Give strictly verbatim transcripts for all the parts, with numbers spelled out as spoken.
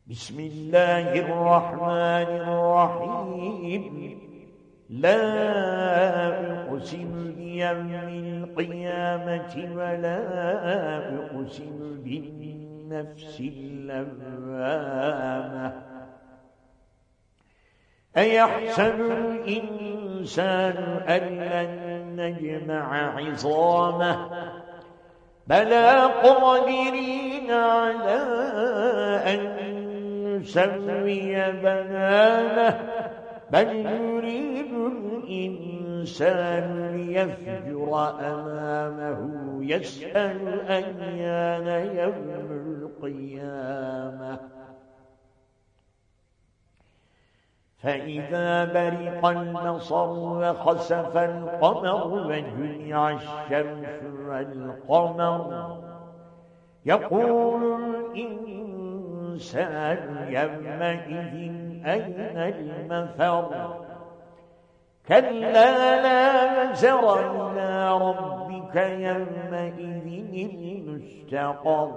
بسم الله الرحمن الرحيم. لا أقسم بيوم القيامة ولا أقسم بالنفس اللوامة. أيحسب الإنسان أن لن نجمع عظامه بلى قادرين على أن نسوي بنانه بل يريد الإنسان ليفجر أمامه يسأل أيان يوم القيامة. فإذا برق البصر وخسف القمر وجمع الشمس والقمر يقول الإنسان يومئذ أين المفر. كلا لا وزر إلى ربك يومئذ المستقر.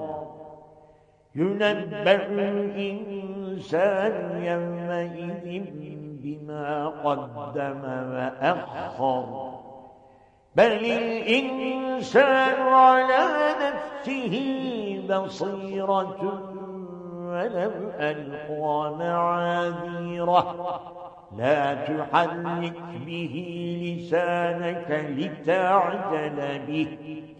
ينبأ الإنسان يومئذ بما قدم وأخر. بل الإنسان على نفسه بصيرة ولو ألقى معاذيره. لا تحرك به لسانك لتعجل به.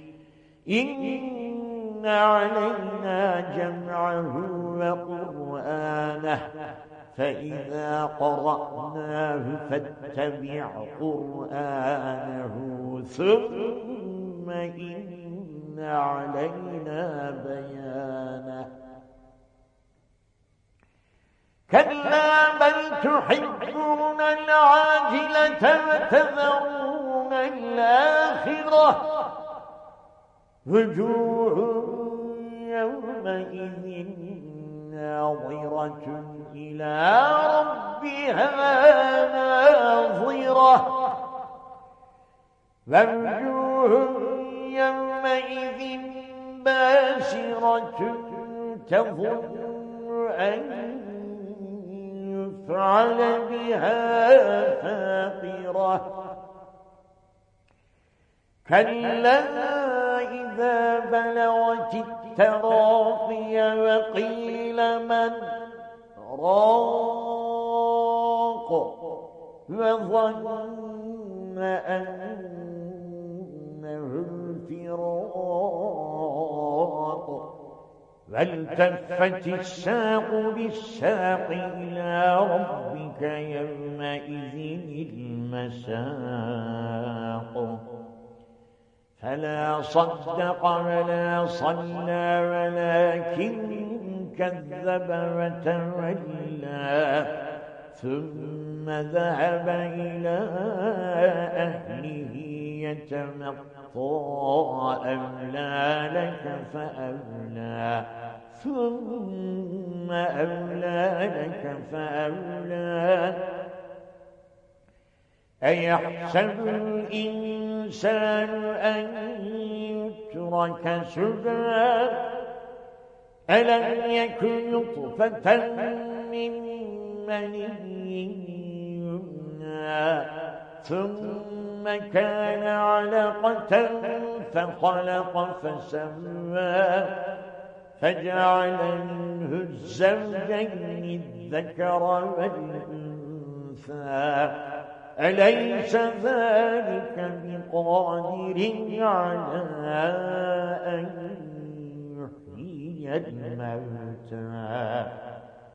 إن علينا جمعه وقرآنه فإذا قرأناه فاتبع قرآنه ثم إن علينا بيانه. كلا بل تحبون العاجلة وتذرون الآخرة. وجوه يومئذ ناظرة إلى ربها ناظرة. ووجوه يومئذ باسرة تظن أن يفعل بها فاقرة. كلا إذا بلغت التراقي وقيل من راق وظن أنه الفراق. والتفت الساق بالساق إلى ربك يومئذ المساق. فلا صدق ولا صلى ولكن كذب وتولى ثم ذهب إلى أهله يتمطى. أولى لك فأولى ثم أولى لك فأولى. أيحسب الإنسان أن يترك سدى ألم يكن نطفة من مني يمنى ثم كان علقة فخلق فسوى فجعل منه الزوجين الذكر والأنثى. أليس ذلك بقادر على أن يحيي الموتى